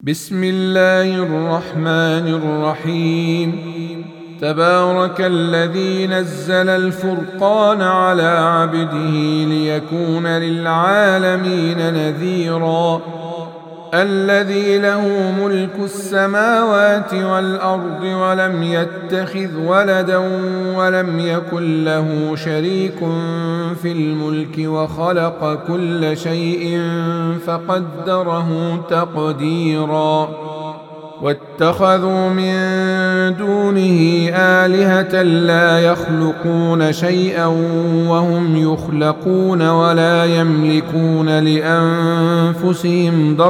بسم الله الرحمن الرحيم. تبارك الذي نزل الفرقان على عبده ليكون للعالمين نذيرا. الذي له ملك السماوات والأرض ولم يتخذ ولدا ولم يكن له شريك في الملك وخلق كل شيء فقدره تقديرا. واتخذوا من دونه آلهة لا يخلقون شيئا وهم يخلقون ولا يملكون لأنفسهم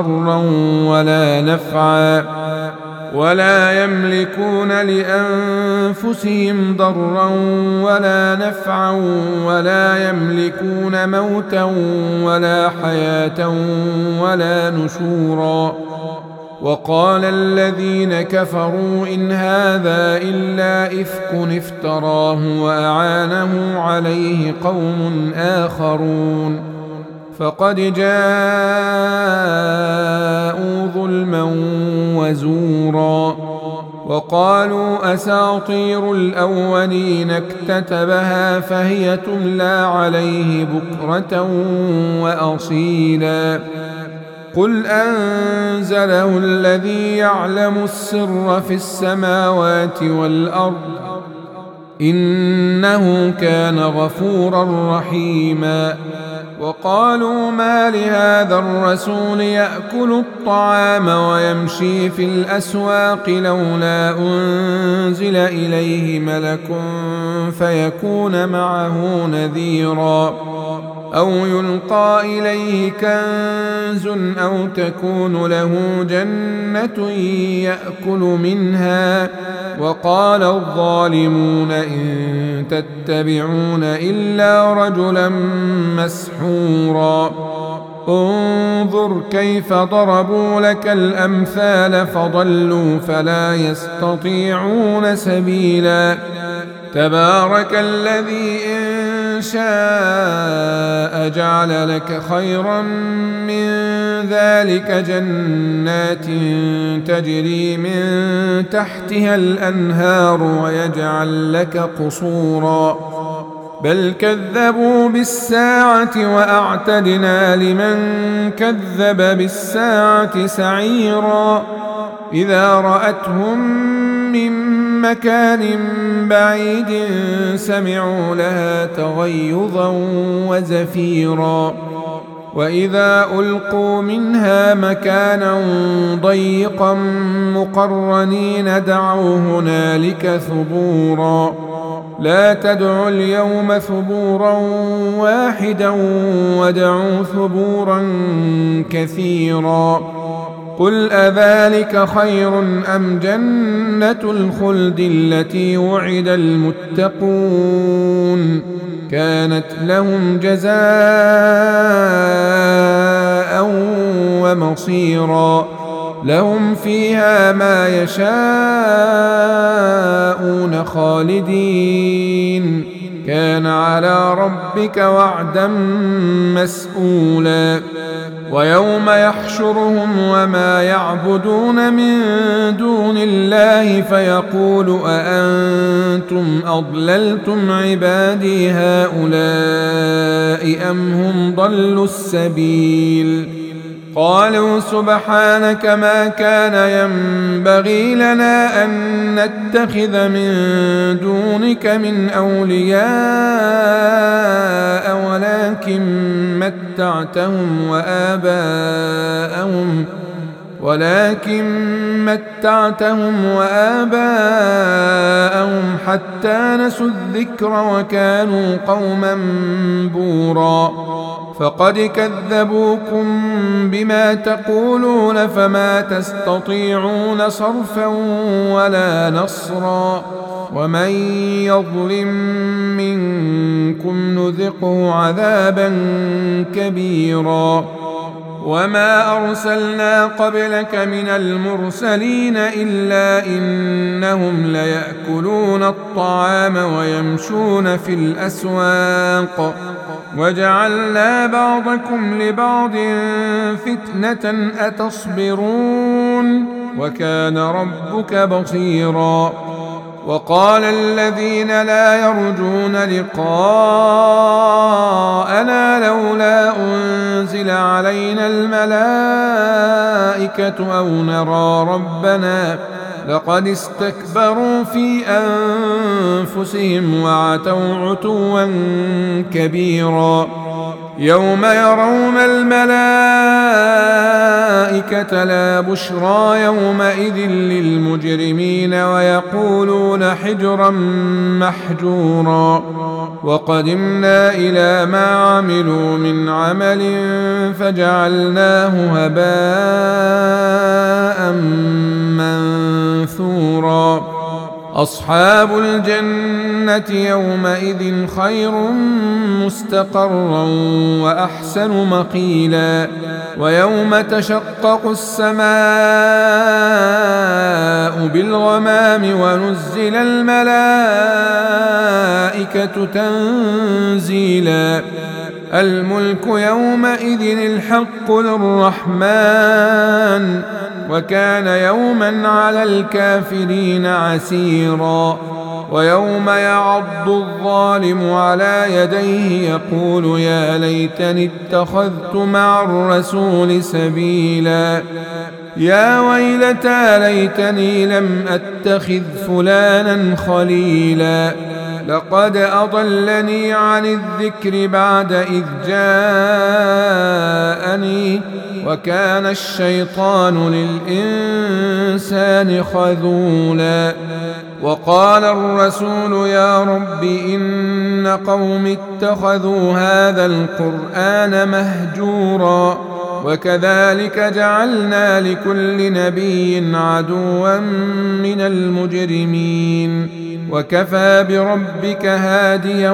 ضرا ولا نفعا ولا يملكون موتا ولا حياة ولا نشورا. وقال الذين كفروا إن هذا إلا إفك افتراه وأعانه عليه قوم آخرون فقد جاءوا ظلما وزورا. وقالوا أساطير الأولين اكتتبها فهي تملى عليه بكرة وأصيلا. قل أنزله الذي يعلم السر في السماوات والأرض إنه كان غفورا رحيما. وقالوا ما لهذا الرسول يأكل الطعام ويمشي في الأسواق لولا أنزل إليه ملك فيكون معه نذيرا أو يلقى إليه كنز أو تكون له جنة يأكل منها. وقال الظالمون إن تتبعون إلا رجلا مسحورا. انظر كيف ضربوا لك الأمثال فضلوا فلا يستطيعون سبيلا. تبارك الذي إن شاء جعل لك خيرا من ذلك جنات تجري من تحتها الأنهار ويجعل لك قصورا. بل كذبوا بالساعة وأعتدنا لمن كذب بالساعة سعيرا. إذا رأتهم من مكان بعيد سمعوا لها تغيظا وزفيرا. وإذا ألقوا منها مكانا ضيقا مقرنين دعوا هنالك ثبورا. لا تدعوا اليوم ثبورا واحدا وادعوا ثبورا كثيرا. قل أذلك خير أم جنة الخلد التي وعد المتقون كانت لهم جزاء ومصيرا. لهم فيها ما يشاءون خالدين كان على ربك وعدا مسئولا. ويوم يحشرهم وما يعبدون من دون الله فيقول أأنتم أضللتم عبادي هؤلاء أم هم ضلوا السبيل. قالوا سبحانك ما كان ينبغي لنا أن نتخذ من دونك من أولياء ولكن متعتهم وآباءهم حتى نسوا الذكر وكانوا قوما بورا. فقد كذبوكم بما تقولون فما تستطيعون صرفا ولا نصرا. ومن يظلم منكم نذقه عذابا كبيرا. وما أرسلنا قبلك من المرسلين إلا إنهم ليأكلون الطعام ويمشون في الأسواق وجعلنا بعضكم لبعض فتنة أتصبرون ينظرون وكان ربك بصيرا. وقال الذين لا يرجون لقاءنا لولا أنزل علينا الملائكة أو نرى ربنا لقد استكبروا في أنفسهم وعتوا عتوا كبيرا. يوم يرون الملائكة لا بشرى يومئذ للمجرمين ويقولون حجرا محجورا. وقدمنا إلى ما عملوا من عمل فجعلناه هباء منثورا. أصحاب الجنة يومئذ خير مستقرا وأحسن مقيلا. ويوم تشقق السماء بالغمام ونزل الملائكة تنزيلا. الملك يومئذ الحق للرحمن وكان يوما على الكافرين عسيرا. ويوم يعض الظالم على يديه يقول يا ليتني اتخذت مع الرسول سبيلا. يا ويلتى ليتني لم أتخذ فلانا خليلا لقد أضلني عن الذكر بعد إذ جاءني وكان الشيطان للإنسان خذولا. وقال الرسول يا رب إن قوم اتخذوا هذا القرآن مهجورا وكذلك جعلنا لكل نبي عدوا من المجرمين وكفى بربك هاديا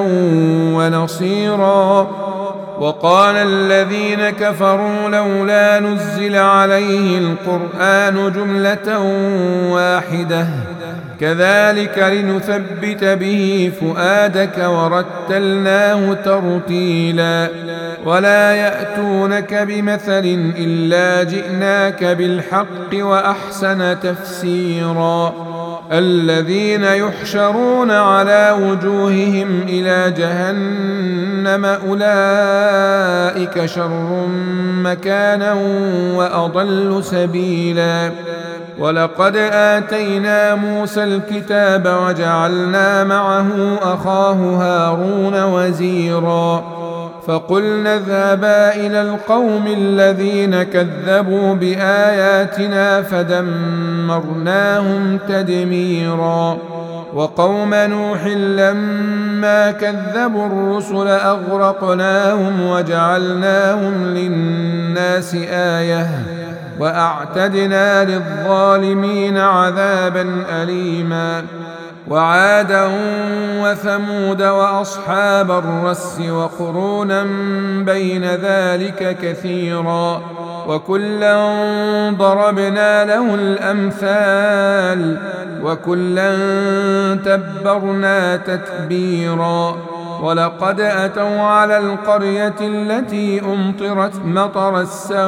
ونصيرا. وقال الذين كفروا لولا نزل عليه القرآن جملة واحدة كذلك لنثبت به فؤادك ورتلناه ترتيلا. ولا يأتونك بمثل إلا جئناك بالحق وأحسن تفسيرا. الذين يحشرون على وجوههم إلى جهنم أولئك شر مكانا وأضل سبيلا. ولقد آتينا موسى الكتاب وجعلنا معه أخاه هارون وزيرا. فقلنا اذهبا إلى القوم الذين كذبوا بآياتنا فدمرناهم تدميرا. وقوم نوح لما كذبوا الرسل أغرقناهم وجعلناهم للناس آية وأعتدنا للظالمين عذابا أليما. وعادا وثمود وأصحاب الرس وقرونا بين ذلك كثيرا وكلا ضربنا له الأمثال وكلا تبرنا تتبيرا. ولقد أتوا على القرية التي أمطرت مطر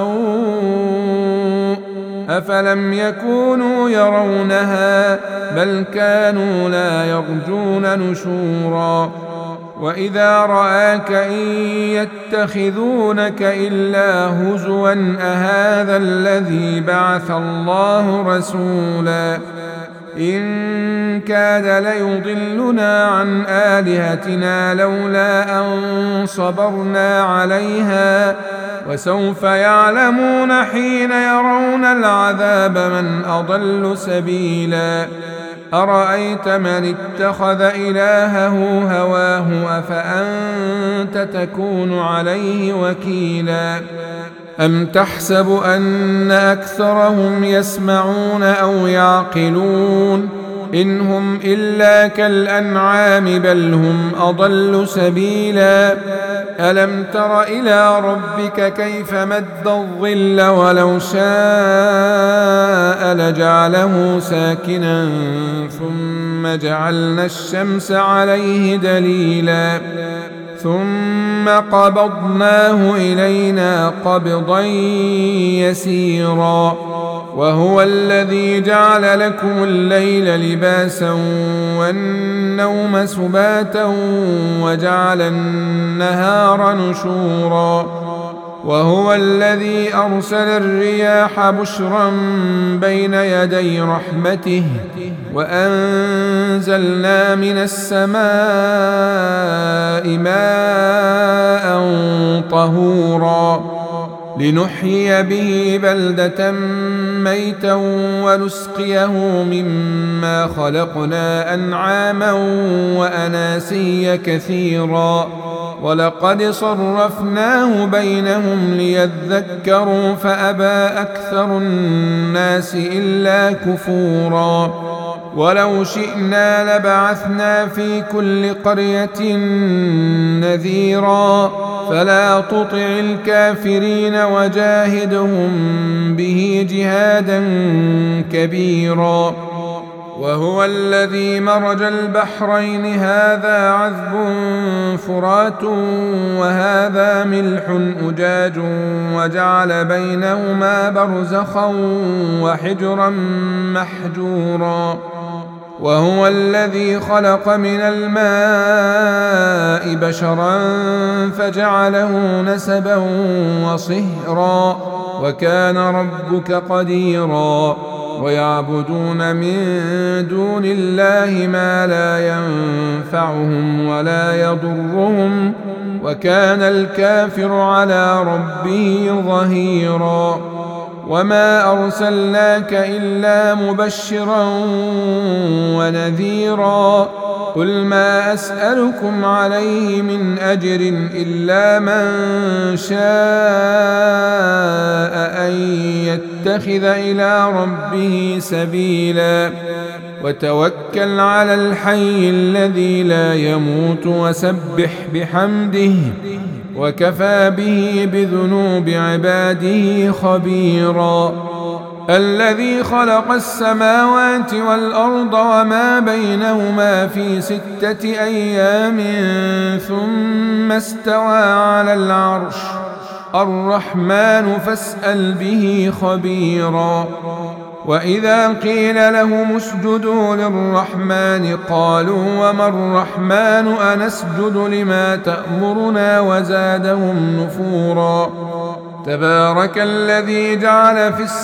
السوء أفلم يكونوا يرونها بل كانوا لا يرجون نشورا. وإذا رآك إن يتخذونك إلا هزوا أهذا الذي بعث الله رسولا إن كاد ليضلنا عن آلهتنا لولا أن صبرنا عليها وسوف يعلمون حين يرون العذاب من أضل سبيلا. أرأيت من اتخذ إلهه هواه أفأنت تكون عليه وكيلا. أم تحسب أن أكثرهم يسمعون أو يعقلون إن هم إلا كالأنعام بل هم أضل سبيلا. ألم تر إلى ربك كيف مد الظل ولو شاء لجعله ساكنا ثم جعلنا الشمس عليه دليلا ثم قبضناه إلينا قبضا يسيرا وهو الذي جعل لكم الليل لباسا والنوم سباتا وجعل النهار نشورا وهو الذي أرسل الرياح بشرا بين يدي رحمته وأنزلنا من السماء ماء طهورا لنحيي به بلدة ميتا ونسقيه مما خلقنا أنعاما وأناسيا كثيرا ولقد صرفناه بينهم ليذكروا فأبى أكثر الناس إلا كفورا ولو شئنا لبعثنا في كل قرية نذيرا فلا تطع الكافرين وجاهدهم به جهادا كبيرا وهو الذي مرج البحرين هذا عذب فرات وهذا ملح أجاج وجعل بينهما برزخا وحجرا محجورا وهو الذي خلق من الماء بشرا فجعله نسبا وصهرا وكان ربك قديرا ويعبدون من دون الله ما لا ينفعهم ولا يضرهم وكان الكافر على ربه ظهيرا وما أرسلناك إلا مبشرا ونذيرا قل ما أسألكم عليه من أجر إلا من شاء أن يتخذ إلى ربه سبيلا وتوكل على الحي الذي لا يموت وسبح بحمده وكفى به بذنوب عباده خبيرا الذي خلق السماوات والأرض وما بينهما في 6 أيام ثم استوى على العرش الرحمن فاسأل به خبيرا وإذا قيل لهم اسجدوا للرحمن قالوا وما الرحمن أنسجد لما تأمرنا وزادهم نفورا تبارك الذي جعل في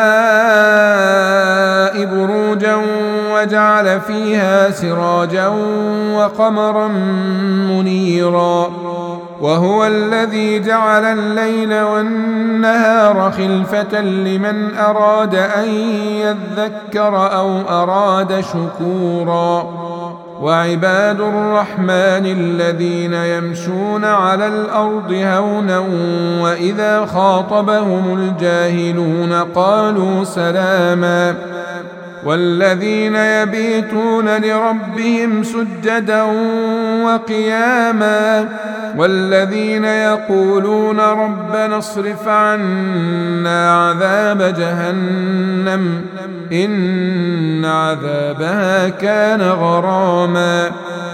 السماء بروجا وجعل فيها سراجا وقمرا منيرا وهو الذي جعل الليل والنهار خلفة لمن أراد أن يذكر أو أراد شكورا وعباد الرحمن الذين يمشون على الأرض هونا وإذا خاطبهم الجاهلون قالوا سلاما والذين يبيتون لربهم سجدا وقياما والذين يقولون ربنا اصرف عنا عذاب جهنم إن عذابها كان غراما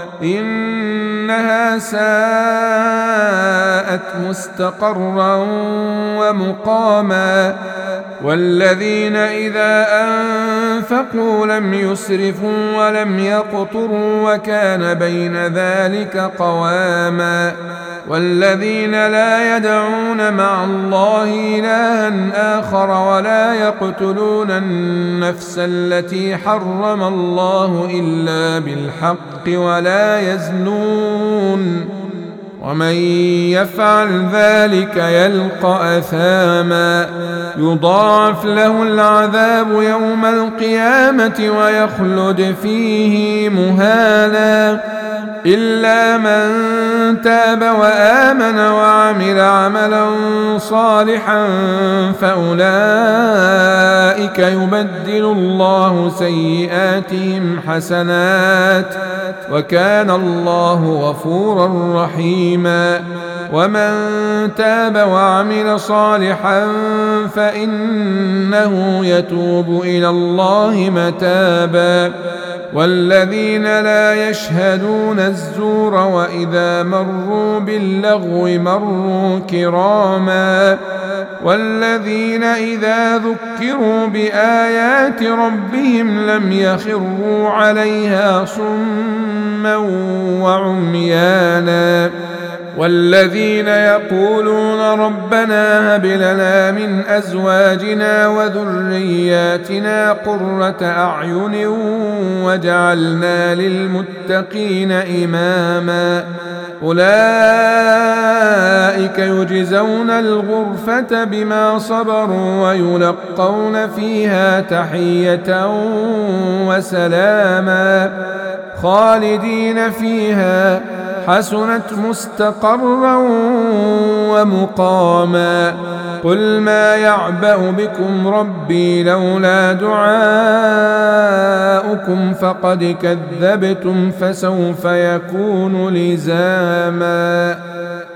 إنها ساءت مستقرا ومقاما والذين إذا أنفقوا لم يسرفوا ولم يقتروا وكان بين ذلك قواما والذين لا يدعون مع الله إلها آخر ولا يقتلون النفس التي حرم الله إلا بالحق ولا يزنون ومن يفعل ذلك يلقى أثاما يضاعف له العذاب يوم القيامة ويخلد فيه مهانا إلا من تاب وآمن وعمل عملا صالحا فأولئك يبدل الله سيئاتهم حسنات وكان الله غفورا رحيما ومن تاب وعمل صالحا فإنه يتوب إلى الله متابا والذين لا يشهدون الزور وإذا مروا باللغو مروا كراما والذين إذا ذكروا بآيات ربهم لم يخروا عليها صما وعميانا والذين يقولون ربنا هب لنا من أزواجنا وذرياتنا قرة أعين واجعلنا للمتقين إماما أولئك يجزون الغرفة بما صبروا ويلقون فيها تحية وسلاما خالدين فيها حسنت مستقرا ومقاما قل ما يعبأ بكم ربي لولا دعاؤكم فقد كذبتم فسوف يكون لزاما